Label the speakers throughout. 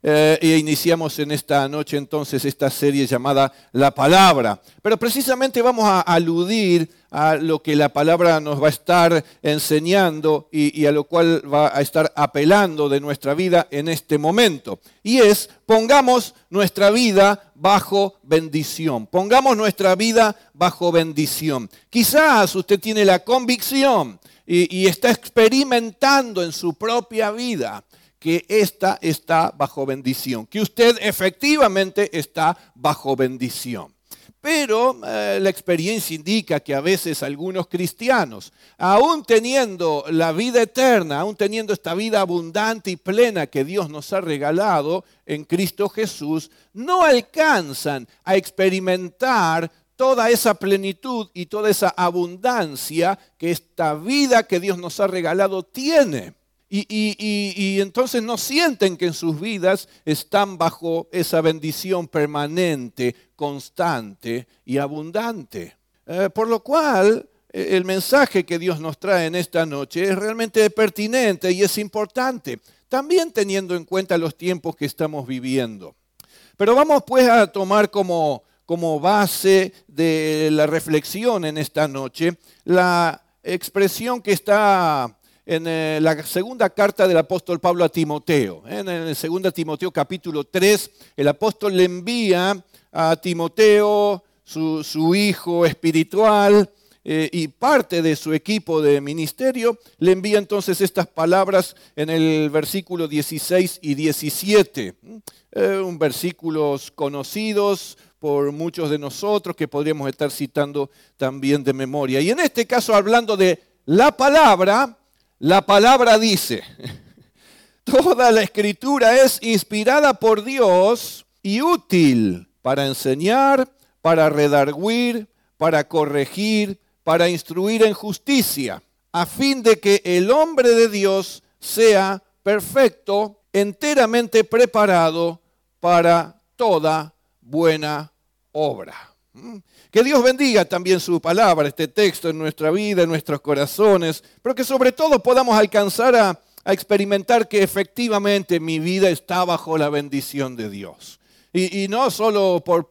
Speaker 1: E iniciamos en esta noche entonces esta serie llamada La Palabra. Pero precisamente vamos a aludir a lo que la palabra nos va a estar enseñando y a lo cual va a estar apelando de nuestra vida en este momento. Y es, pongamos nuestra vida bajo bendición. Pongamos nuestra vida bajo bendición. Quizás usted tiene la convicción y está experimentando en su propia vida que ésta está bajo bendición, que usted efectivamente está bajo bendición. Pero la experiencia indica que a veces algunos cristianos, aún teniendo la vida eterna, aún teniendo esta vida abundante y plena que Dios nos ha regalado en Cristo Jesús, no alcanzan a experimentar toda esa plenitud y toda esa abundancia que esta vida que Dios nos ha regalado tiene. Y entonces no sienten que en sus vidas están bajo esa bendición permanente, constante y abundante. Por lo cual, el mensaje que Dios nos trae en esta noche es realmente pertinente y es importante, también teniendo en cuenta los tiempos que estamos viviendo. Pero vamos pues a tomar como base de la reflexión en esta noche la expresión que está en la segunda carta del apóstol Pablo a Timoteo. En el 2 Timoteo capítulo 3, el apóstol le envía a Timoteo, su hijo espiritual y parte de su equipo de ministerio, le envía entonces estas palabras en el versículo 16 y 17. Versículos conocidos por muchos de nosotros que podríamos estar citando también de memoria. Y en este caso, hablando de la palabra dice, toda la escritura es inspirada por Dios y útil para enseñar, para redarguir, para corregir, para instruir en justicia, a fin de que el hombre de Dios sea perfecto, enteramente preparado para toda buena obra. Que Dios bendiga también su palabra, este texto en nuestra vida, en nuestros corazones, pero que sobre todo podamos alcanzar a experimentar que efectivamente mi vida está bajo la bendición de Dios. Y no solo por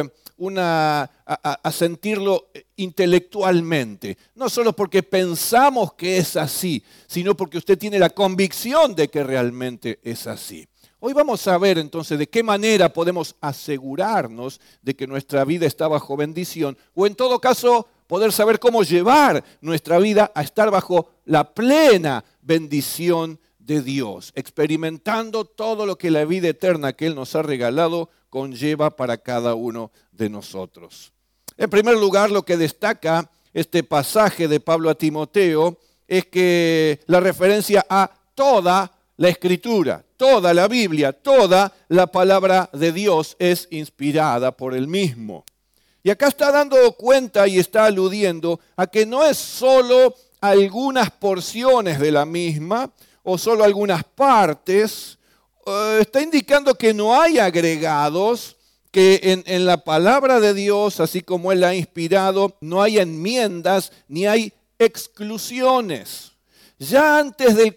Speaker 1: sentirlo intelectualmente, no solo porque pensamos que es así, sino porque usted tiene la convicción de que realmente es así. Hoy vamos a ver entonces de qué manera podemos asegurarnos de que nuestra vida está bajo bendición, o en todo caso poder saber cómo llevar nuestra vida a estar bajo la plena bendición de Dios, experimentando todo lo que la vida eterna que Él nos ha regalado conlleva para cada uno de nosotros. En primer lugar, lo que destaca este pasaje de Pablo a Timoteo es que la referencia a toda la Escritura, toda la Biblia, toda la palabra de Dios es inspirada por Él mismo. Y acá está dando cuenta y está aludiendo a que no es solo algunas porciones de la misma o solo algunas partes. Está indicando que no hay agregados, que en la palabra de Dios, así como Él la ha inspirado, no hay enmiendas ni hay exclusiones. Ya antes del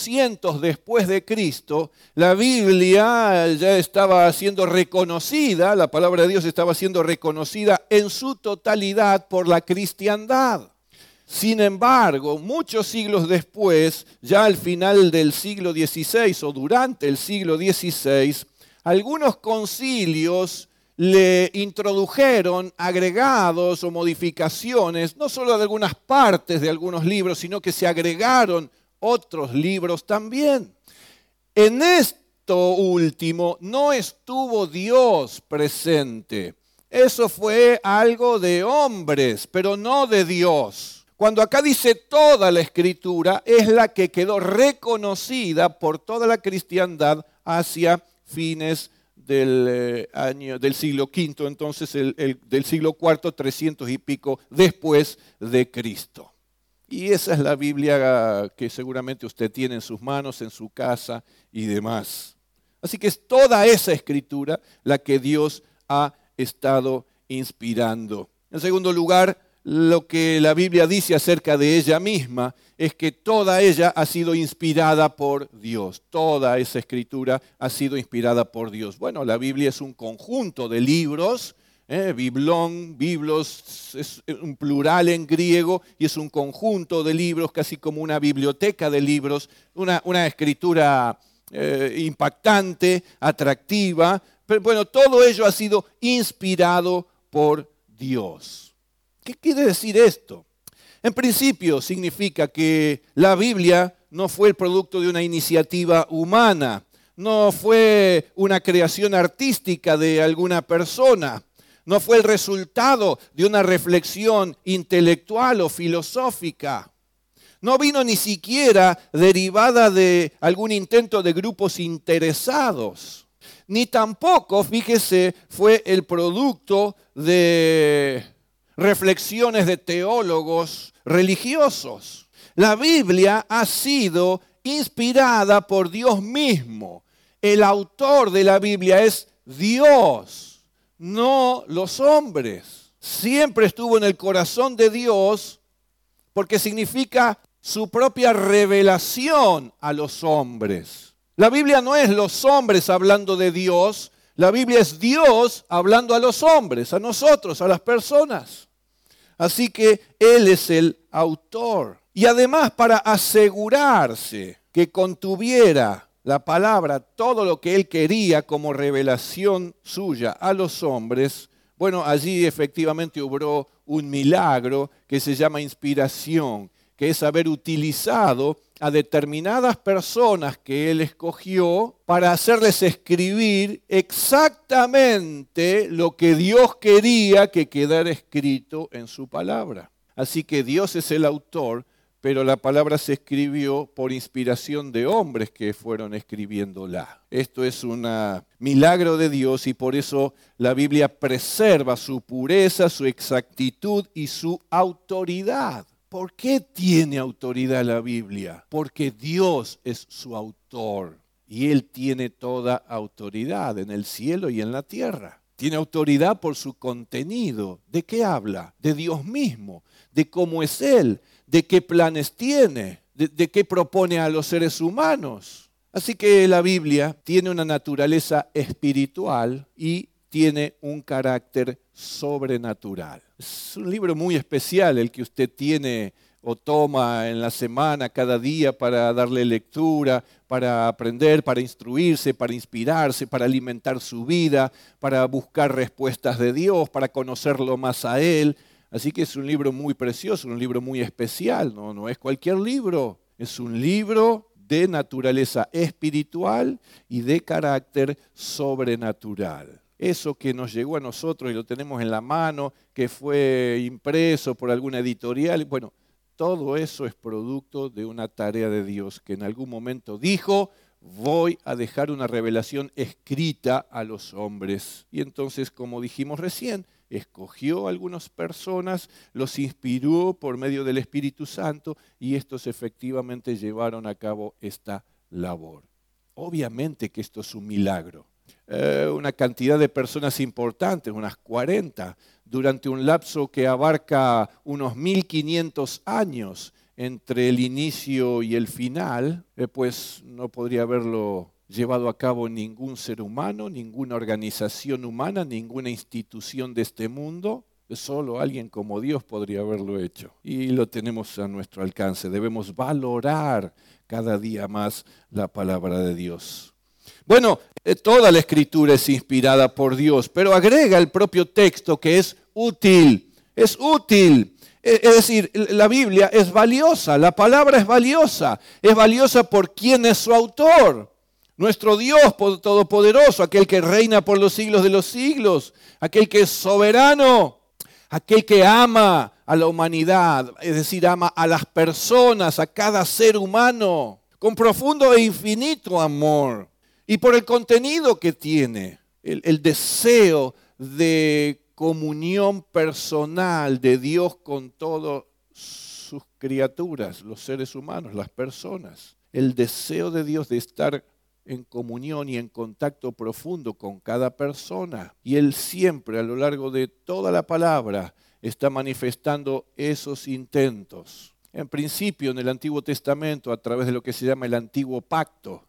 Speaker 1: 400 después de Cristo, la Biblia ya estaba siendo reconocida, la palabra de Dios estaba siendo reconocida en su totalidad por la cristiandad. Sin embargo, muchos siglos después, ya al final del siglo XVI o durante el siglo XVI, algunos concilios le introdujeron agregados o modificaciones, no solo de algunas partes de algunos libros, sino que se agregaron otros libros también. En esto último no estuvo Dios presente. Eso fue algo de hombres, pero no de Dios. Cuando acá dice toda la Escritura, es la que quedó reconocida por toda la cristiandad hacia fines del siglo V, entonces del siglo IV, 300 y pico después de Cristo. Y esa es la Biblia que seguramente usted tiene en sus manos, en su casa y demás. Así que es toda esa Escritura la que Dios ha estado inspirando. En segundo lugar, lo que la Biblia dice acerca de ella misma es que toda ella ha sido inspirada por Dios. Toda esa escritura ha sido inspirada por Dios. Bueno, la Biblia es un conjunto de libros, biblón, biblos, es un plural en griego y es un conjunto de libros, casi como una biblioteca de libros, una escritura impactante, atractiva. Pero bueno, todo ello ha sido inspirado por Dios. ¿Qué quiere decir esto? En principio significa que la Biblia no fue el producto de una iniciativa humana, no fue una creación artística de alguna persona, no fue el resultado de una reflexión intelectual o filosófica. No vino ni siquiera derivada de algún intento de grupos interesados, ni tampoco, fíjese, fue el producto de reflexiones de teólogos religiosos. La Biblia ha sido inspirada por Dios mismo. El autor de la Biblia es Dios, no los hombres. Siempre estuvo en el corazón de Dios porque significa su propia revelación a los hombres. La Biblia no es los hombres hablando de Dios, la Biblia es Dios hablando a los hombres, a nosotros, a las personas. Así que Él es el autor. Y además, para asegurarse que contuviera la palabra todo lo que Él quería como revelación suya a los hombres, bueno, allí efectivamente obró un milagro que se llama inspiración, que es haber utilizado a determinadas personas que Él escogió para hacerles escribir exactamente lo que Dios quería que quedara escrito en su palabra. Así que Dios es el autor, pero la palabra se escribió por inspiración de hombres que fueron escribiéndola. Esto es un milagro de Dios y por eso la Biblia preserva su pureza, su exactitud y su autoridad. ¿Por qué tiene autoridad la Biblia? Porque Dios es su autor y Él tiene toda autoridad en el cielo y en la tierra. Tiene autoridad por su contenido. ¿De qué habla? De Dios mismo, de cómo es Él, de qué planes tiene, de qué propone a los seres humanos. Así que la Biblia tiene una naturaleza espiritual y tiene un carácter sobrenatural. Es un libro muy especial el que usted tiene o toma en la semana, cada día, para darle lectura, para aprender, para instruirse, para inspirarse, para alimentar su vida, para buscar respuestas de Dios, para conocerlo más a Él. Así que es un libro muy precioso, un libro muy especial, no es cualquier libro, es un libro de naturaleza espiritual y de carácter sobrenatural. Eso que nos llegó a nosotros y lo tenemos en la mano, que fue impreso por alguna editorial, bueno, todo eso es producto de una tarea de Dios que en algún momento dijo, voy a dejar una revelación escrita a los hombres. Y entonces, como dijimos recién, escogió a algunas personas, los inspiró por medio del Espíritu Santo y estos efectivamente llevaron a cabo esta labor. Obviamente que esto es un milagro. Una cantidad de personas importantes, unas 40, durante un lapso que abarca unos 1500 años entre el inicio y el final, pues no podría haberlo llevado a cabo ningún ser humano, ninguna organización humana, ninguna institución de este mundo. Solo alguien como Dios podría haberlo hecho. Y lo tenemos a nuestro alcance. Debemos valorar cada día más la palabra de Dios. Bueno, toda la Escritura es inspirada por Dios, pero agrega el propio texto que es útil. Es útil. Es decir, la Biblia es valiosa, la palabra es valiosa por quién es su autor. Nuestro Dios todopoderoso, aquel que reina por los siglos de los siglos, aquel que es soberano, aquel que ama a la humanidad, es decir, ama a las personas, a cada ser humano, con profundo e infinito amor. Y por el contenido que tiene, el deseo de comunión personal de Dios con todas sus criaturas, los seres humanos, las personas. El deseo de Dios de estar en comunión y en contacto profundo con cada persona. Y Él siempre, a lo largo de toda la palabra, está manifestando esos intentos. En principio, en el Antiguo Testamento, a través de lo que se llama el Antiguo Pacto,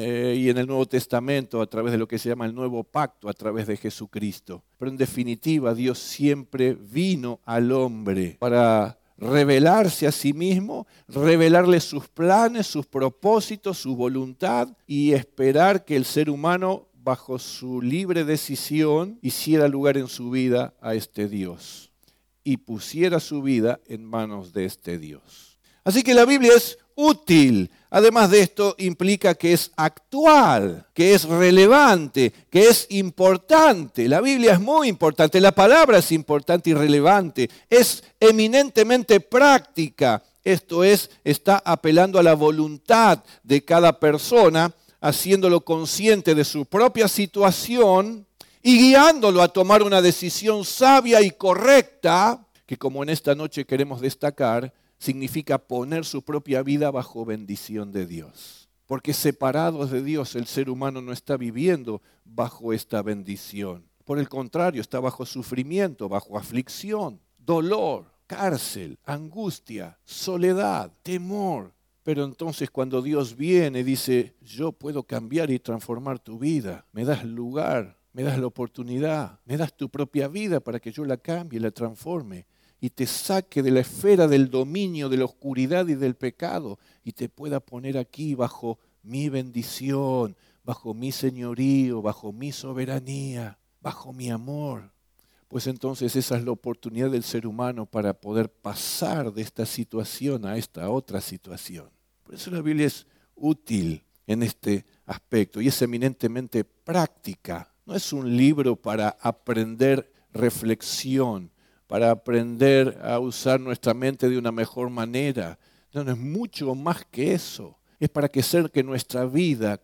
Speaker 1: y en el Nuevo Testamento, a través de lo que se llama el Nuevo Pacto, a través de Jesucristo. Pero en definitiva, Dios siempre vino al hombre para revelarse a sí mismo, revelarle sus planes, sus propósitos, su voluntad y esperar que el ser humano, bajo su libre decisión, hiciera lugar en su vida a este Dios y pusiera su vida en manos de este Dios. Así que la Biblia es útil. Además de esto, implica que es actual, que es relevante, que es importante. La Biblia es muy importante, la palabra es importante y relevante. Es eminentemente práctica. Esto es, está apelando a la voluntad de cada persona, haciéndolo consciente de su propia situación y guiándolo a tomar una decisión sabia y correcta, que como en esta noche queremos destacar, significa poner su propia vida bajo bendición de Dios. Porque separados de Dios, el ser humano no está viviendo bajo esta bendición. Por el contrario, está bajo sufrimiento, bajo aflicción, dolor, cárcel, angustia, soledad, temor. Pero entonces cuando Dios viene y dice, yo puedo cambiar y transformar tu vida, me das lugar, me das la oportunidad, me das tu propia vida para que yo la cambie, la transforme y te saque de la esfera del dominio, de la oscuridad y del pecado y te pueda poner aquí bajo mi bendición, bajo mi señorío, bajo mi soberanía, bajo mi amor. Pues entonces esa es la oportunidad del ser humano para poder pasar de esta situación a esta otra situación. Por eso la Biblia es útil en este aspecto y es eminentemente práctica. No es un libro para aprender reflexión, para aprender a usar nuestra mente de una mejor manera. No, es mucho más que eso. Es para que nuestra vida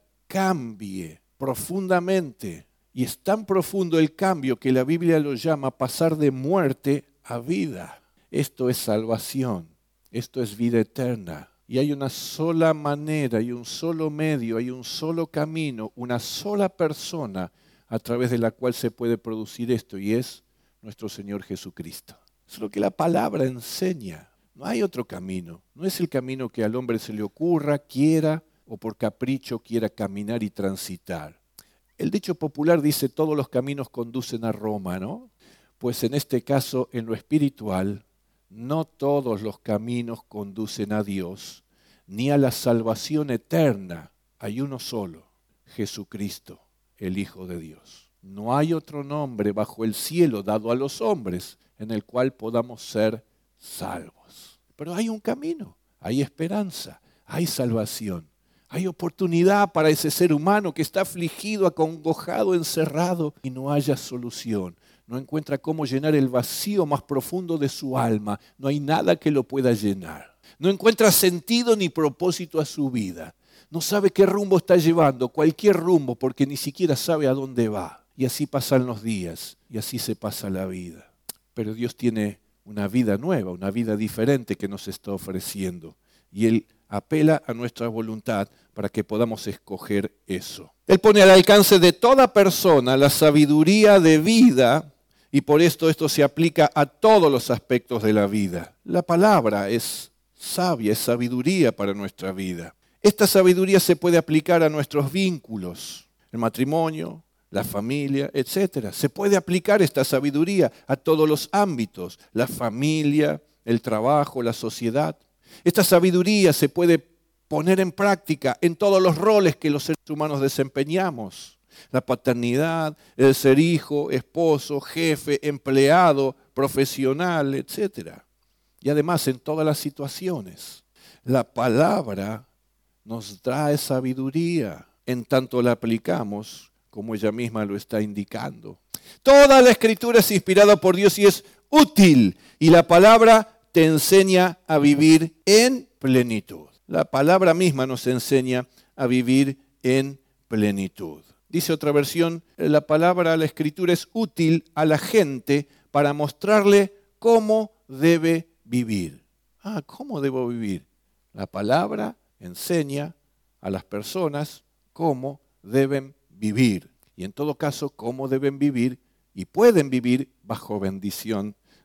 Speaker 1: cambie profundamente. Y es tan profundo el cambio que la Biblia lo llama pasar de muerte a vida. Esto es salvación. Esto es vida eterna. Y hay una sola manera, hay un solo medio, hay un solo camino, una sola persona a través de la cual se puede producir esto, y es nuestro Señor Jesucristo. Eso es lo que la palabra enseña. No hay otro camino. No es el camino que al hombre se le ocurra, quiera o por capricho quiera caminar y transitar. El dicho popular dice, todos los caminos conducen a Roma, ¿no? Pues en este caso, en lo espiritual, no todos los caminos conducen a Dios, ni a la salvación eterna. Hay uno solo, Jesucristo, el Hijo de Dios. No hay otro nombre bajo el cielo dado a los hombres en el cual podamos ser salvos. Pero hay un camino, hay esperanza, hay salvación. Hay oportunidad para ese ser humano que está afligido, acongojado, encerrado y no haya solución. No encuentra cómo llenar el vacío más profundo de su alma. No hay nada que lo pueda llenar. No encuentra sentido ni propósito a su vida. No sabe qué rumbo está llevando, cualquier rumbo, porque ni siquiera sabe a dónde va. Y así pasan los días y así se pasa la vida. Pero Dios tiene una vida nueva, una vida diferente que nos está ofreciendo. Y Él apela a nuestra voluntad para que podamos escoger eso. Él pone al alcance de toda persona la sabiduría de vida y por esto se aplica a todos los aspectos de la vida. La palabra es sabia, es sabiduría para nuestra vida. Esta sabiduría se puede aplicar a nuestros vínculos, el matrimonio, la familia, etc. Se puede aplicar esta sabiduría a todos los ámbitos, la familia, el trabajo, la sociedad. Esta sabiduría se puede poner en práctica en todos los roles que los seres humanos desempeñamos. La paternidad, el ser hijo, esposo, jefe, empleado, profesional, etc. Y además en todas las situaciones. La palabra nos trae sabiduría en tanto la aplicamos como ella misma lo está indicando. Toda la Escritura es inspirada por Dios y es útil. Y la palabra te enseña a vivir en plenitud. La palabra misma nos enseña a vivir en plenitud. Dice otra versión, la Escritura es útil a la gente para mostrarle cómo debe vivir. ¿Cómo debo vivir? La palabra enseña a las personas cómo deben vivir. Y en todo caso, cómo deben vivir y pueden vivir bajo bendición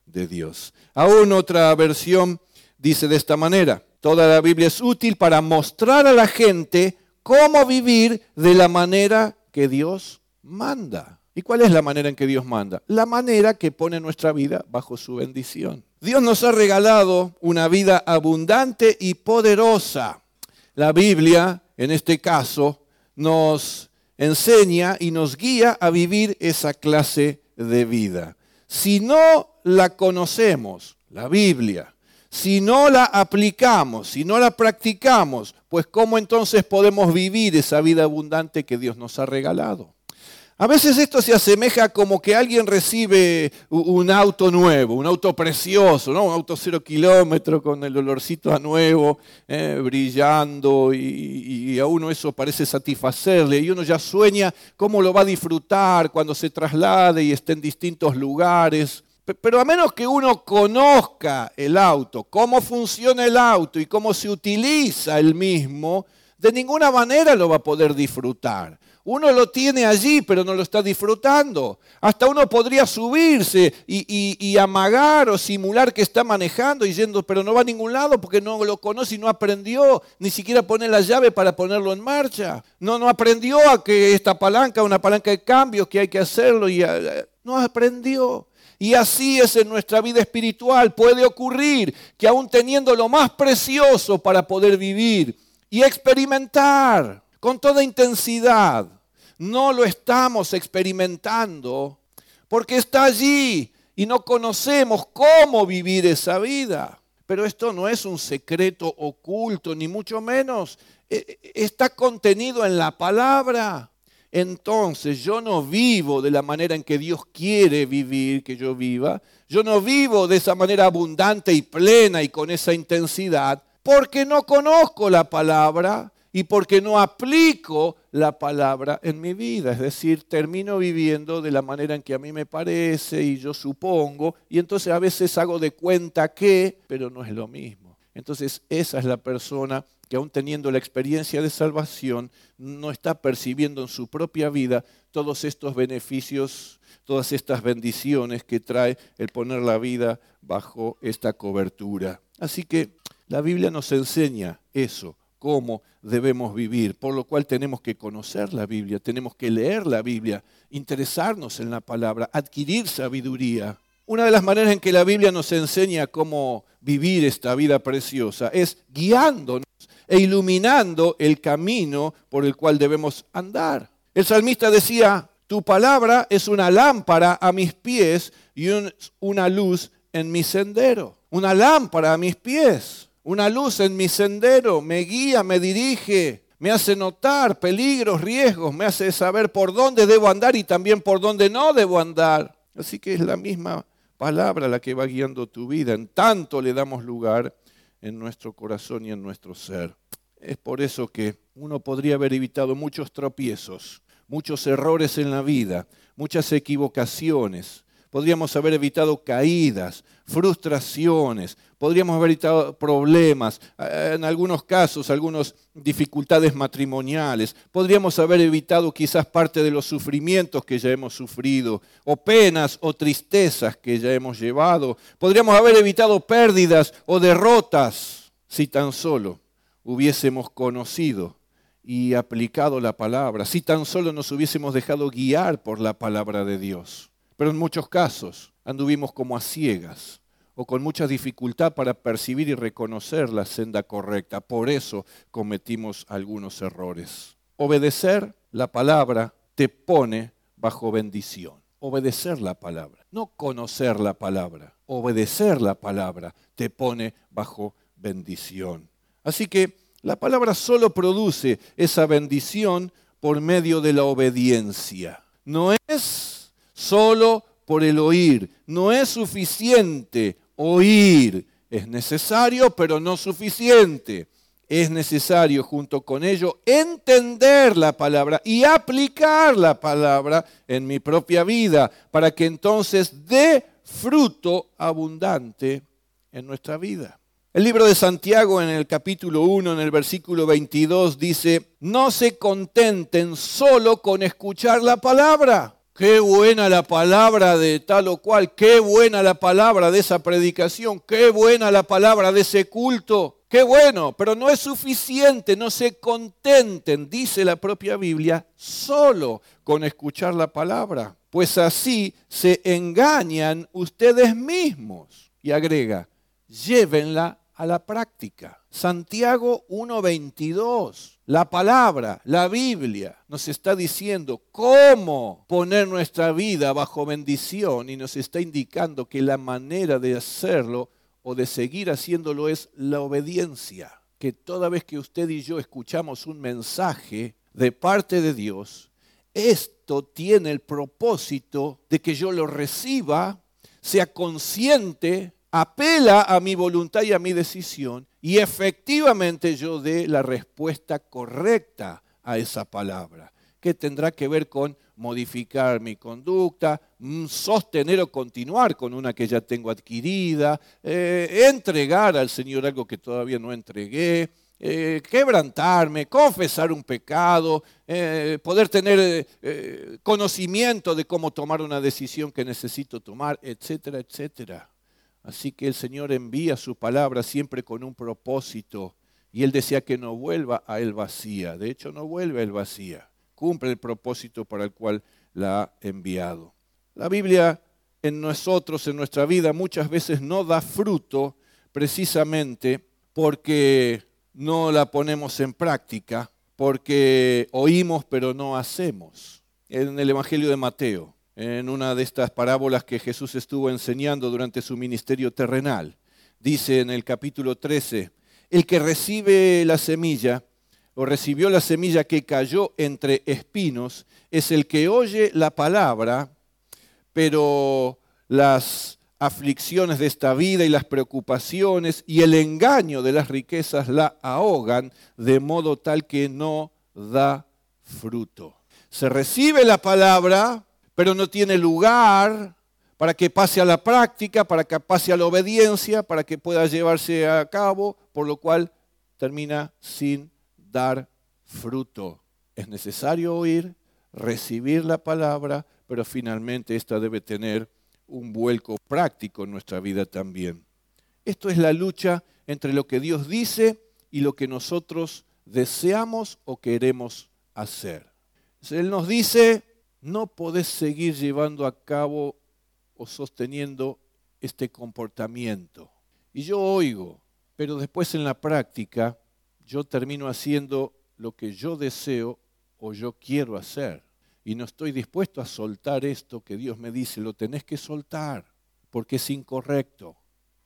Speaker 1: de Dios. Aún otra versión dice de esta manera: toda la Biblia es útil para mostrar a la gente cómo vivir de la manera que Dios manda. ¿Y cuál es la manera en que Dios manda? La manera que pone nuestra vida bajo su bendición. Dios nos ha regalado una vida abundante y poderosa. La Biblia, en este caso, nos enseña y nos guía a vivir esa clase de vida. Si no la conocemos, la Biblia, si no la aplicamos, si no la practicamos, pues ¿cómo entonces podemos vivir esa vida abundante que Dios nos ha regalado? A veces esto se asemeja como que alguien recibe un auto nuevo, un auto precioso, ¿no? Un auto 0 kilómetros con el olorcito a nuevo, brillando, y a uno eso parece satisfacerle. Y uno ya sueña cómo lo va a disfrutar cuando se traslade y esté en distintos lugares. Pero a menos que uno conozca el auto, cómo funciona el auto y cómo se utiliza el mismo, de ninguna manera lo va a poder disfrutar. Uno lo tiene allí, pero no lo está disfrutando. Hasta uno podría subirse y amagar o simular que está manejando y yendo, pero no va a ningún lado porque no lo conoce y no aprendió ni siquiera poner la llave para ponerlo en marcha. No aprendió a que esta palanca, una palanca de cambios, que hay que hacerlo, no aprendió. Y así es en nuestra vida espiritual. Puede ocurrir que aún teniendo lo más precioso para poder vivir y experimentar con toda intensidad, no lo estamos experimentando porque está allí y no conocemos cómo vivir esa vida. Pero esto no es un secreto oculto, ni mucho menos. Está contenido en la palabra. Entonces yo no vivo de la manera en que Dios quiere vivir que yo viva. Yo no vivo de esa manera abundante y plena y con esa intensidad porque no conozco la palabra y porque no aplico la palabra en mi vida. Es decir, termino viviendo de la manera en que a mí me parece y yo supongo, y entonces a veces hago de cuenta que, pero no es lo mismo. Entonces esa es la persona que aún teniendo la experiencia de salvación, no está percibiendo en su propia vida todos estos beneficios, todas estas bendiciones que trae el poner la vida bajo esta cobertura. Así que la Biblia nos enseña eso, cómo debemos vivir, por lo cual tenemos que conocer la Biblia, tenemos que leer la Biblia, interesarnos en la palabra, adquirir sabiduría. Una de las maneras en que la Biblia nos enseña cómo vivir esta vida preciosa es guiándonos e iluminando el camino por el cual debemos andar. El salmista decía: tu palabra es una lámpara a mis pies y una luz en mi sendero. Una lámpara a mis pies, una luz en mi sendero, me guía, me dirige, me hace notar peligros, riesgos, me hace saber por dónde debo andar y también por dónde no debo andar. Así que es la misma palabra la que va guiando tu vida, en tanto le damos lugar en nuestro corazón y en nuestro ser. Es por eso que uno podría haber evitado muchos tropiezos, muchos errores en la vida, muchas equivocaciones. Podríamos haber evitado caídas, frustraciones, podríamos haber evitado problemas, en algunos casos, algunas dificultades matrimoniales. Podríamos haber evitado quizás parte de los sufrimientos que ya hemos sufrido, o penas o tristezas que ya hemos llevado. Podríamos haber evitado pérdidas o derrotas si tan solo hubiésemos conocido y aplicado la palabra, si tan solo nos hubiésemos dejado guiar por la palabra de Dios. Pero en muchos casos anduvimos como a ciegas o con mucha dificultad para percibir y reconocer la senda correcta. Por eso cometimos algunos errores. Obedecer la palabra te pone bajo bendición. Obedecer la palabra, no conocer la palabra. Obedecer la palabra te pone bajo bendición. Así que la palabra solo produce esa bendición por medio de la obediencia. No es solo por el oír. No es suficiente oír. Es necesario, pero no suficiente. Es necesario junto con ello entender la palabra y aplicar la palabra en mi propia vida para que entonces dé fruto abundante en nuestra vida. El libro de Santiago en el capítulo 1, en el versículo 22 dice: no se contenten solo con escuchar la palabra. qué buena la palabra de tal o cual, qué buena la palabra de esa predicación, qué buena la palabra de ese culto, qué bueno, pero no es suficiente, no se contenten, dice la propia Biblia, solo con escuchar la palabra, pues así se engañan ustedes mismos. Y agrega, llévenla a la práctica. Santiago 1:22, la palabra, la Biblia, nos está diciendo cómo poner nuestra vida bajo bendición y nos está indicando que la manera de hacerlo o de seguir haciéndolo es la obediencia. Que toda vez que usted y yo escuchamos un mensaje de parte de Dios, esto tiene el propósito de que yo lo reciba, sea consciente, apela a mi voluntad y a mi decisión y efectivamente yo dé la respuesta correcta a esa palabra, que tendrá que ver con modificar mi conducta, sostener o continuar con una que ya tengo adquirida, entregar al Señor algo que todavía no entregué, quebrantarme, confesar un pecado, poder tener conocimiento de cómo tomar una decisión que necesito tomar, etcétera, etcétera. Así que el Señor envía su palabra siempre con un propósito y Él desea que no vuelva a Él vacía. De hecho, no vuelve a Él vacía. Cumple el propósito para el cual la ha enviado. La Biblia en nosotros, en nuestra vida, muchas veces no da fruto precisamente porque no la ponemos en práctica, porque oímos pero no hacemos. En el Evangelio de Mateo, en una de estas parábolas que Jesús estuvo enseñando durante su ministerio terrenal, dice en el capítulo 13, el que recibe la semilla o recibió la semilla que cayó entre espinos es el que oye la palabra, pero las aflicciones de esta vida y las preocupaciones y el engaño de las riquezas la ahogan de modo tal que no da fruto. Se recibe la palabra, pero no tiene lugar para que pase a la práctica, para que pase a la obediencia, para que pueda llevarse a cabo, por lo cual termina sin dar fruto. Es necesario oír, recibir la palabra, pero finalmente esta debe tener un vuelco práctico en nuestra vida también. Esto es la lucha entre lo que Dios dice y lo que nosotros deseamos o queremos hacer. Él nos dice, no podés seguir llevando a cabo o sosteniendo este comportamiento. Y yo oigo, pero después en la práctica yo termino haciendo lo que yo deseo o yo quiero hacer. Y no estoy dispuesto a soltar esto que Dios me dice, lo tenés que soltar, porque es incorrecto,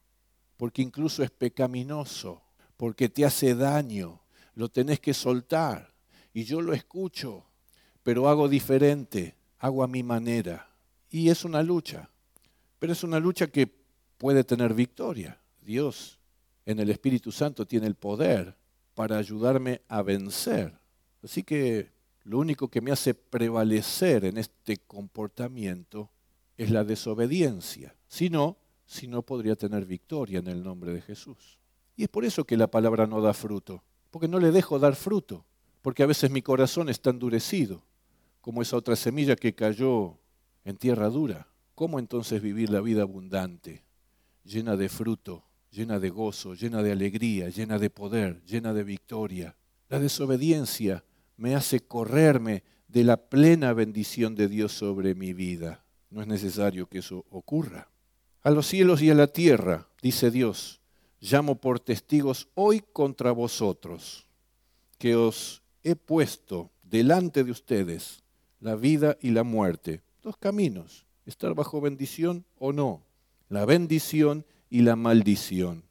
Speaker 1: porque incluso es pecaminoso, porque te hace daño, lo tenés que soltar. Y yo lo escucho, pero hago diferente, hago a mi manera. Y es una lucha, pero es una lucha que puede tener victoria. Dios en el Espíritu Santo tiene el poder para ayudarme a vencer. Así que lo único que me hace prevalecer en este comportamiento es la desobediencia. Si no podría tener victoria en el nombre de Jesús. Y es por eso que la palabra no da fruto, porque no le dejo dar fruto, porque a veces mi corazón está endurecido, como esa otra semilla que cayó en tierra dura. ¿Cómo entonces vivir la vida abundante, llena de fruto, llena de gozo, llena de alegría, llena de poder, llena de victoria? La desobediencia me hace correrme de la plena bendición de Dios sobre mi vida. No es necesario que eso ocurra. A los cielos y a la tierra, dice Dios, llamo por testigos hoy contra vosotros, que os he puesto delante de ustedes la vida y la muerte. Dos caminos, estar bajo bendición o no, la bendición y la maldición.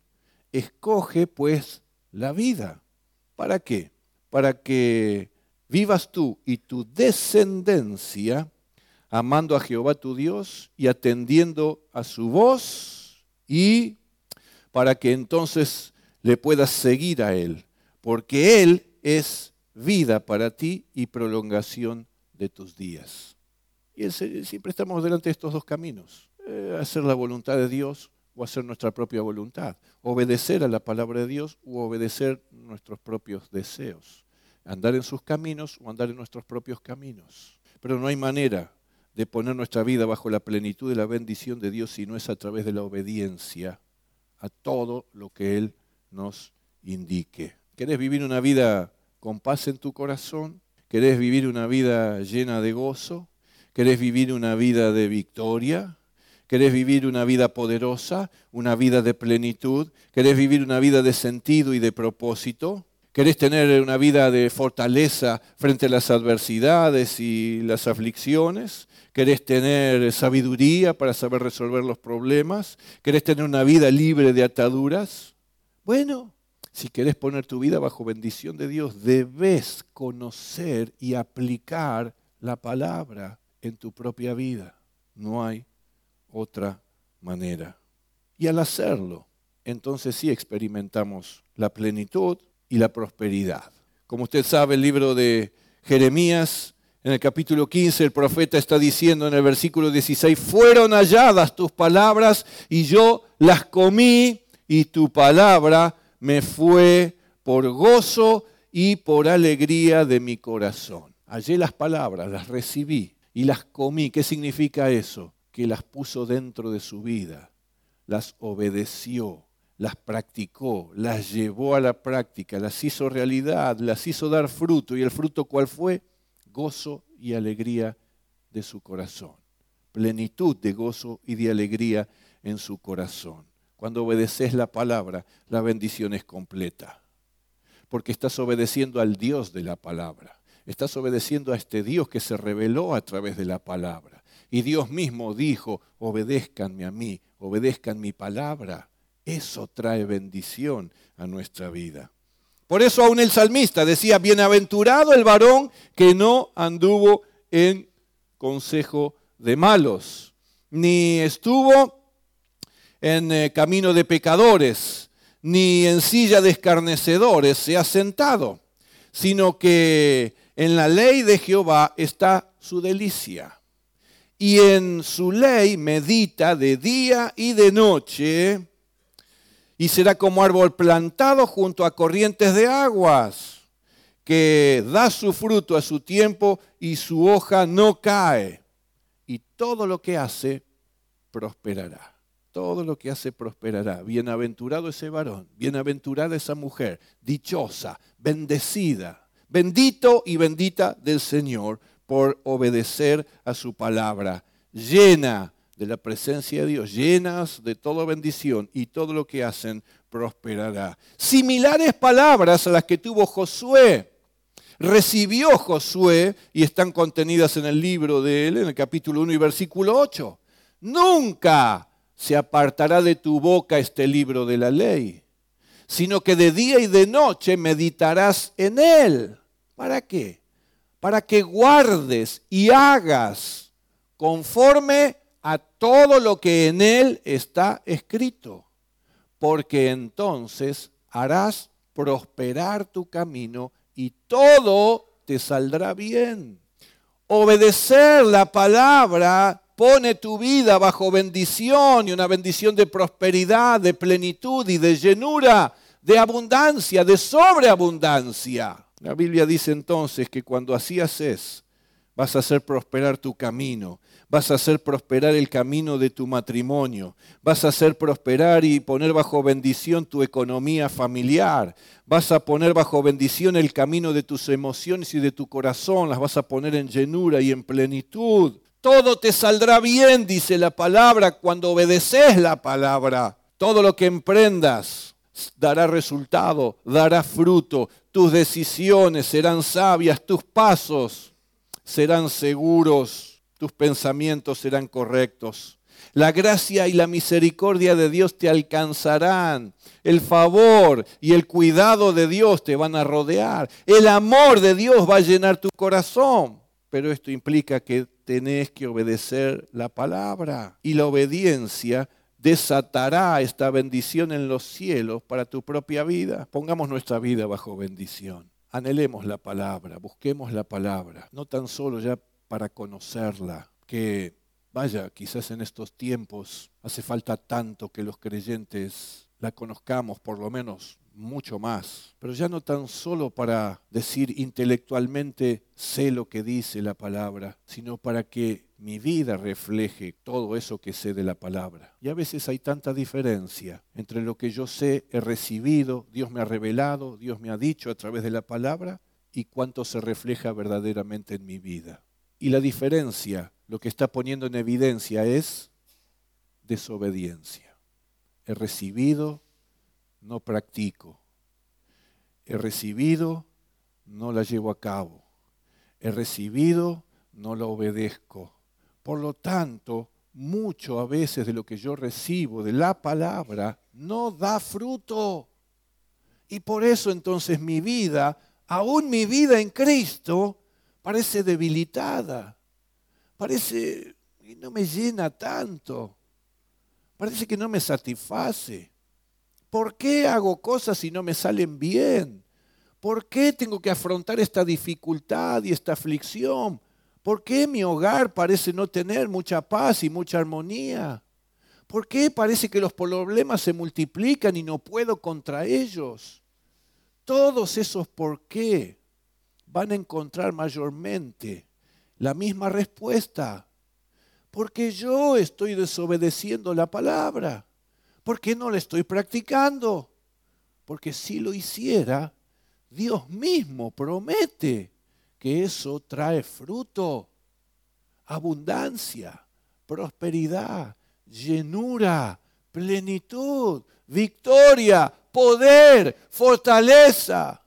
Speaker 1: Escoge pues la vida. ¿Para qué? Para que vivas tú y tu descendencia amando a Jehová tu Dios y atendiendo a su voz, y para que entonces le puedas seguir a Él, porque Él es vida para ti y prolongación de tus días. Y siempre estamos delante de estos dos caminos, hacer la voluntad de Dios o hacer nuestra propia voluntad, obedecer a la palabra de Dios u obedecer nuestros propios deseos, andar en sus caminos o andar en nuestros propios caminos. Pero no hay manera de poner nuestra vida bajo la plenitud de la bendición de Dios si no es a través de la obediencia a todo lo que Él nos indique. ¿Querés vivir una vida con paz en tu corazón? ¿Querés vivir una vida llena de gozo? ¿Querés vivir una vida de victoria? ¿Querés vivir una vida poderosa, una vida de plenitud? ¿Querés vivir una vida de sentido y de propósito? ¿Querés tener una vida de fortaleza frente a las adversidades y las aflicciones? ¿Querés tener sabiduría para saber resolver los problemas? ¿Querés tener una vida libre de ataduras? Bueno, si querés poner tu vida bajo bendición de Dios, debes conocer y aplicar la palabra en tu propia vida. No hay otra manera. Y al hacerlo, entonces sí experimentamos la plenitud y la prosperidad. Como usted sabe, el libro de Jeremías, en el capítulo 15, el profeta está diciendo en el versículo 16, fueron halladas tus palabras y yo las comí y tu palabra me fue por gozo y por alegría de mi corazón. Hallé las palabras, las recibí y las comí. ¿Qué significa eso? Que las puso dentro de su vida, las obedeció, las practicó, las llevó a la práctica, las hizo realidad, las hizo dar fruto. ¿Y el fruto cuál fue? Gozo y alegría de su corazón. Plenitud de gozo y de alegría en su corazón. Cuando obedeces la palabra, la bendición es completa. Porque estás obedeciendo al Dios de la palabra. Estás obedeciendo a este Dios que se reveló a través de la palabra. Y Dios mismo dijo, obedézcanme a mí, obedezcan mi palabra. Eso trae bendición a nuestra vida. Por eso aún el salmista decía, bienaventurado el varón que no anduvo en consejo de malos, ni estuvo en camino de pecadores, ni en silla de escarnecedores se ha sentado, sino que en la ley de Jehová está su delicia. Y en su ley medita de día y de noche, y será como árbol plantado junto a corrientes de aguas, que da su fruto a su tiempo y su hoja no cae. Y todo lo que hace prosperará. Todo lo que hace prosperará. Bienaventurado ese varón, bienaventurada esa mujer, dichosa, bendecida, bendito y bendita del Señor por obedecer a su palabra, llena de la presencia de Dios, llenas de toda bendición y todo lo que hacen prosperará. Similares palabras a las que tuvo Josué. Recibió Josué y están contenidas en el libro de él, en el capítulo 1 y versículo 8. Nunca se apartará de tu boca este libro de la ley, sino que de día y de noche meditarás en él. ¿Para qué? Para que guardes y hagas conforme a todo lo que en él está escrito, porque entonces harás prosperar tu camino y todo te saldrá bien. Obedecer la palabra pone tu vida bajo bendición y una bendición de prosperidad, de plenitud y de llenura, de abundancia, de sobreabundancia. La Biblia dice entonces que cuando así haces, vas a hacer prosperar tu camino, vas a hacer prosperar el camino de tu matrimonio, vas a hacer prosperar y poner bajo bendición tu economía familiar, vas a poner bajo bendición el camino de tus emociones y de tu corazón, las vas a poner en llenura y en plenitud. Todo te saldrá bien, dice la palabra, cuando obedeces la palabra. Todo lo que emprendas dará resultado, dará fruto, tus decisiones serán sabias, tus pasos serán seguros, tus pensamientos serán correctos. La gracia y la misericordia de Dios te alcanzarán. El favor y el cuidado de Dios te van a rodear. El amor de Dios va a llenar tu corazón. Pero esto implica que tenés que obedecer la palabra. Y la obediencia desatará esta bendición en los cielos para tu propia vida. Pongamos nuestra vida bajo bendición. Anhelemos la palabra, busquemos la palabra, no tan solo ya para conocerla, que vaya, quizás en estos tiempos hace falta tanto que los creyentes la conozcamos, por lo menos mucho más, pero ya no tan solo para decir intelectualmente sé lo que dice la palabra, sino para que mi vida refleje todo eso que sé de la palabra. Y a veces hay tanta diferencia entre lo que yo sé, he recibido, Dios me ha revelado, Dios me ha dicho a través de la palabra, y cuánto se refleja verdaderamente en mi vida. Y la diferencia, lo que está poniendo en evidencia es desobediencia. He recibido, no practico. He recibido, no la llevo a cabo. He recibido, no la obedezco. Por lo tanto, mucho a veces de lo que yo recibo de la palabra no da fruto. Y por eso entonces mi vida, aún mi vida en Cristo, parece debilitada. Parece que no me llena tanto. Parece que no me satisface. ¿Por qué hago cosas y no me salen bien? ¿Por qué tengo que afrontar esta dificultad y esta aflicción? ¿Por qué mi hogar parece no tener mucha paz y mucha armonía? ¿Por qué parece que los problemas se multiplican y no puedo contra ellos? Todos esos por qué van a encontrar mayormente la misma respuesta. Porque yo estoy desobedeciendo la palabra. ¿Por qué no la estoy practicando? Porque si lo hiciera, Dios mismo promete que eso trae fruto, abundancia, prosperidad, llenura, plenitud, victoria, poder, fortaleza.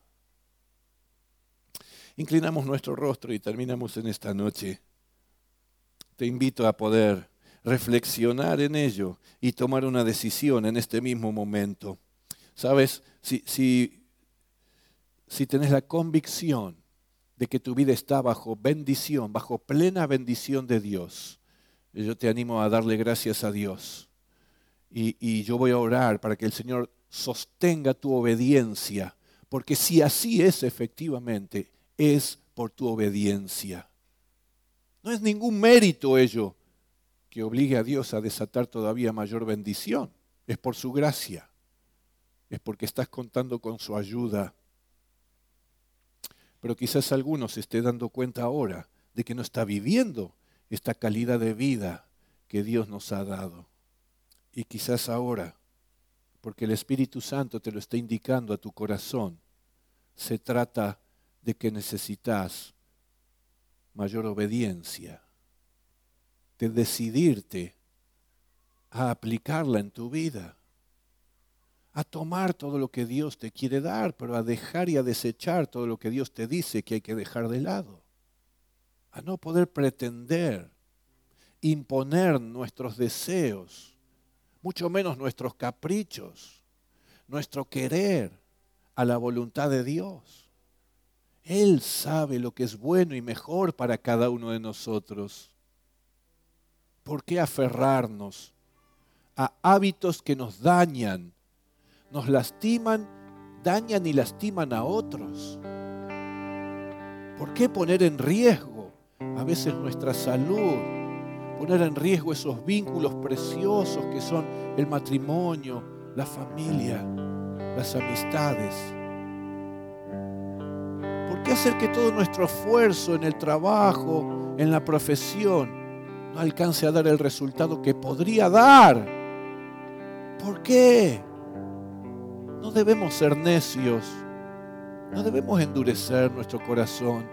Speaker 1: Inclinamos nuestro rostro y terminamos en esta noche. Te invito a poder reflexionar en ello y tomar una decisión en este mismo momento. ¿Sabes? Si tenés la convicción de que tu vida está bajo bendición, bajo plena bendición de Dios, yo te animo a darle gracias a Dios. Y yo voy a orar para que el Señor sostenga tu obediencia, porque si así es efectivamente, es por tu obediencia. No es ningún mérito ello que obligue a Dios a desatar todavía mayor bendición. Es por su gracia. Es porque estás contando con su ayuda. Pero quizás alguno se esté dando cuenta ahora de que no está viviendo esta calidad de vida que Dios nos ha dado. Y quizás ahora, porque el Espíritu Santo te lo está indicando a tu corazón, se trata de que necesitas mayor obediencia, de decidirte a aplicarla en tu vida, a tomar todo lo que Dios te quiere dar, pero a dejar y a desechar todo lo que Dios te dice que hay que dejar de lado, a no poder pretender imponer nuestros deseos, mucho menos nuestros caprichos, nuestro querer a la voluntad de Dios. Él sabe lo que es bueno y mejor para cada uno de nosotros. ¿Por qué aferrarnos a hábitos que nos dañan, nos lastiman, dañan y lastiman a otros? ¿Por qué poner en riesgo a veces nuestra salud? Poner en riesgo esos vínculos preciosos que son el matrimonio, la familia, las amistades. ¿Por qué hacer que todo nuestro esfuerzo en el trabajo, en la profesión, no alcance a dar el resultado que podría dar? ¿Por qué? No debemos ser necios, no debemos endurecer nuestro corazón.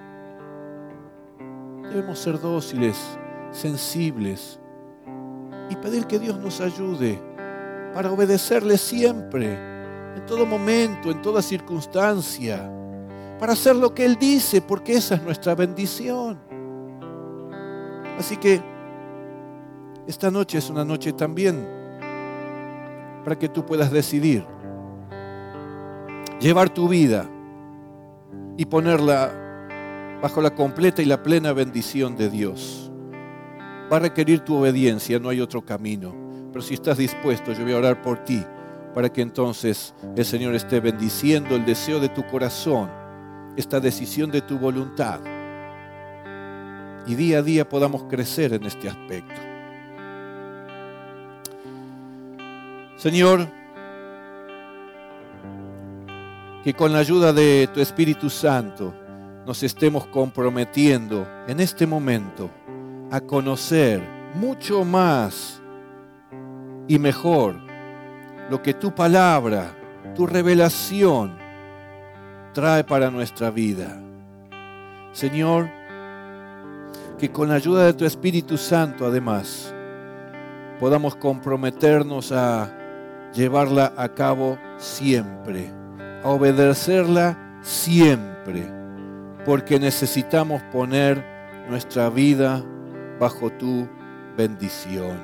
Speaker 1: Debemos ser dóciles, sensibles y pedir que Dios nos ayude para obedecerle siempre, en todo momento, en toda circunstancia, para hacer lo que Él dice, porque esa es nuestra bendición. Así que esta noche es una noche también para que tú puedas decidir llevar tu vida y ponerla bajo la completa y la plena bendición de Dios. Va a requerir tu obediencia, no hay otro camino. Pero si estás dispuesto, yo voy a orar por ti, para que entonces el Señor esté bendiciendo el deseo de tu corazón, esta decisión de tu voluntad, y día a día podamos crecer en este aspecto. Señor, que con la ayuda de tu Espíritu Santo nos estemos comprometiendo en este momento a conocer mucho más y mejor lo que tu palabra, tu revelación trae para nuestra vida. Señor, que con la ayuda de tu Espíritu Santo, además, podamos comprometernos a llevarla a cabo siempre, a obedecerla siempre, porque necesitamos poner nuestra vida bajo tu bendición.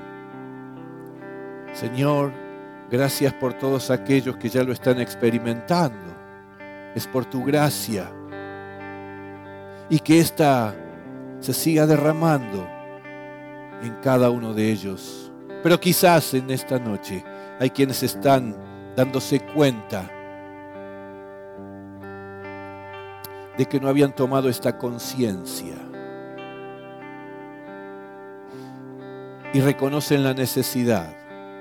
Speaker 1: Señor, gracias por todos aquellos que ya lo están experimentando. Es por tu gracia. Y que ésta se siga derramando en cada uno de ellos. Pero quizás en esta noche hay quienes están dándose cuenta de que no habían tomado esta conciencia y reconocen la necesidad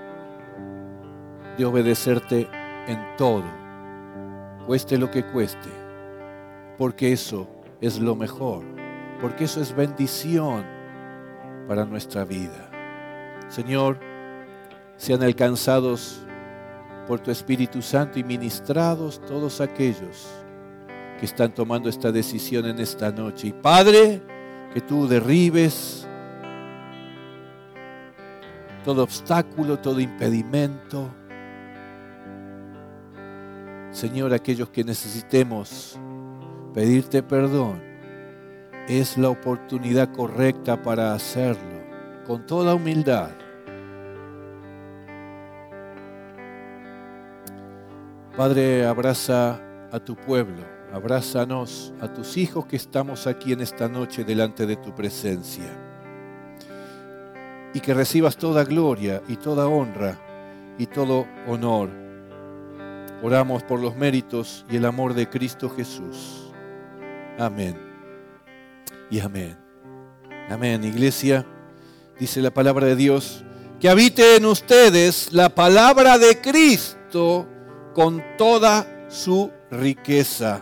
Speaker 1: de obedecerte en todo, cueste lo que cueste, porque eso es lo mejor, porque eso es bendición para nuestra vida. Señor, sean alcanzados por tu Espíritu Santo y ministrados todos aquellos que están tomando esta decisión en esta noche. Y Padre, que tú derribes todo obstáculo, todo impedimento. Señor, aquellos que necesitemos pedirte perdón, es la oportunidad correcta para hacerlo, con toda humildad. Padre, abraza a tu pueblo, abrázanos a tus hijos que estamos aquí en esta noche delante de tu presencia. Y que recibas toda gloria y toda honra y todo honor. Oramos por los méritos y el amor de Cristo Jesús. Amén y amén. Amén, iglesia. Dice la palabra de Dios, que habite en ustedes la palabra de Cristo con toda su riqueza.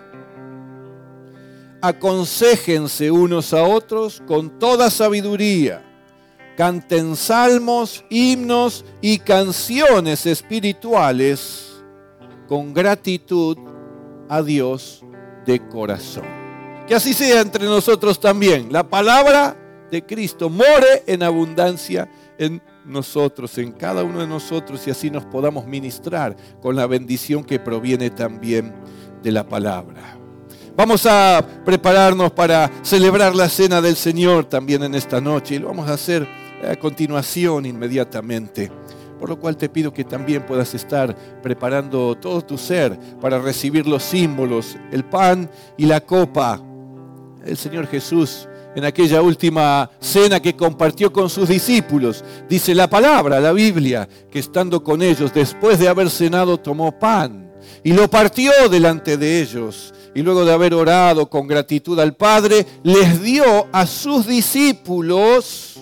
Speaker 1: Aconséjense unos a otros con toda sabiduría. Canten salmos, himnos y canciones espirituales con gratitud a Dios de corazón. Que así sea entre nosotros también. La palabra de Cristo more en abundancia en nosotros, en cada uno de nosotros, y así nos podamos ministrar con la bendición que proviene también de la palabra. Vamos a prepararnos para celebrar la cena del Señor también en esta noche, y lo vamos a hacer a continuación inmediatamente. Por lo cual te pido que también puedas estar preparando todo tu ser para recibir los símbolos, el pan y la copa. El Señor Jesús, en aquella última cena que compartió con sus discípulos, dice la palabra, la Biblia, que estando con ellos, después de haber cenado, tomó pan y lo partió delante de ellos. Y luego de haber orado con gratitud al Padre, les dio a sus discípulos,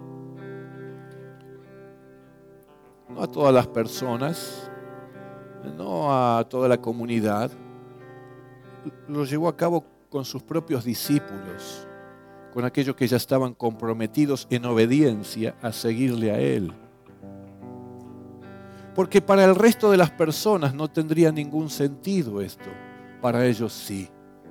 Speaker 1: no a todas las personas, no a toda la comunidad, lo llevó a cabo con sus propios discípulos, con aquellos que ya estaban comprometidos en obediencia a seguirle a Él. Porque para el resto de las personas no tendría ningún sentido esto, para ellos sí.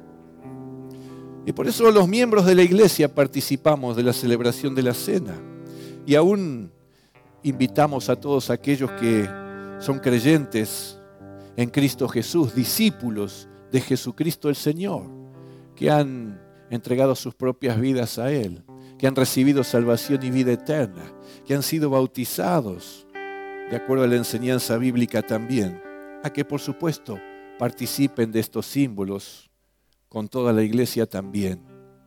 Speaker 1: Y por eso los miembros de la iglesia participamos de la celebración de la cena. Y aún invitamos a todos aquellos que son creyentes en Cristo Jesús, discípulos de Jesucristo el Señor, que han entregado sus propias vidas a Él, que han recibido salvación y vida eterna, que han sido bautizados, de acuerdo a la enseñanza bíblica también, a que por supuesto participen de estos símbolos con toda la iglesia también.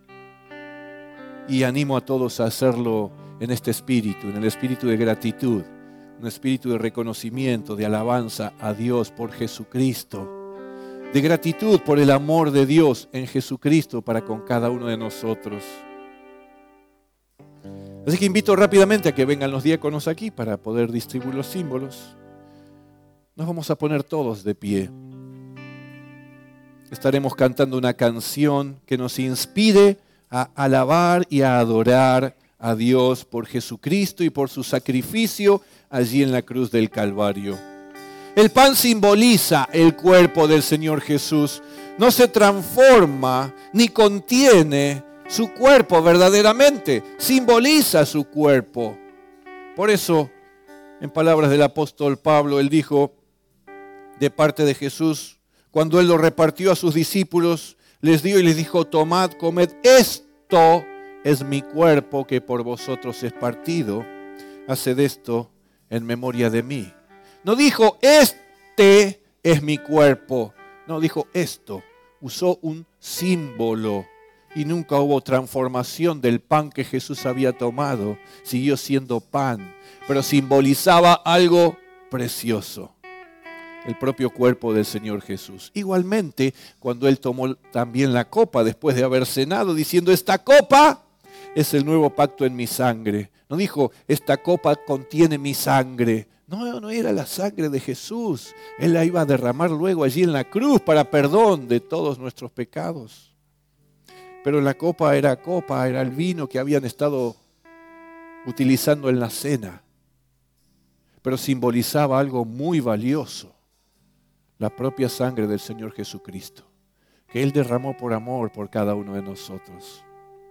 Speaker 1: Y animo a todos a hacerlo en este espíritu, en el espíritu de gratitud, un espíritu de reconocimiento, de alabanza a Dios por Jesucristo, de gratitud por el amor de Dios en Jesucristo para con cada uno de nosotros. Así que invito rápidamente a que vengan los diáconos aquí para poder distribuir los símbolos. Nos vamos a poner todos de pie. Estaremos cantando una canción que nos inspire a alabar y a adorar a Dios por Jesucristo y por su sacrificio allí en la cruz del Calvario. El pan simboliza el cuerpo del Señor Jesús. No se transforma ni contiene su cuerpo verdaderamente. Simboliza su cuerpo. Por eso, en palabras del apóstol Pablo, él dijo de parte de Jesús, cuando él lo repartió a sus discípulos, les dio y les dijo: tomad, comed, esto es mi cuerpo que por vosotros es partido. Haced esto en memoria de mí. No dijo, este es mi cuerpo. No, dijo esto. Usó un símbolo. Y nunca hubo transformación del pan que Jesús había tomado. Siguió siendo pan. Pero simbolizaba algo precioso. El propio cuerpo del Señor Jesús. Igualmente, cuando Él tomó también la copa después de haber cenado, diciendo, esta copa es el nuevo pacto en mi sangre. No dijo, esta copa contiene mi sangre. No era la sangre de Jesús. Él la iba a derramar luego allí en la cruz para perdón de todos nuestros pecados. Pero la copa era el vino que habían estado utilizando en la cena. Pero simbolizaba algo muy valioso. La propia sangre del Señor Jesucristo, que Él derramó por amor por cada uno de nosotros.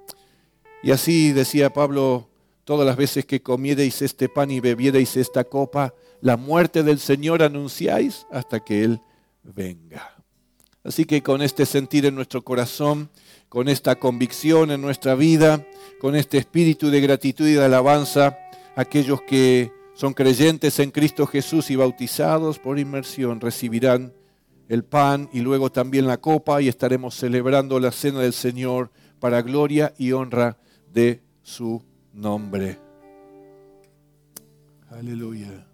Speaker 1: Y así decía Pablo, todas las veces que comiereis este pan y bebiereis esta copa, la muerte del Señor anunciáis hasta que Él venga. Así que con este sentir en nuestro corazón, con esta convicción en nuestra vida, con este espíritu de gratitud y de alabanza, aquellos que son creyentes en Cristo Jesús y bautizados por inmersión recibirán el pan y luego también la copa y estaremos celebrando la cena del Señor para gloria y honra de su nombre. Aleluya.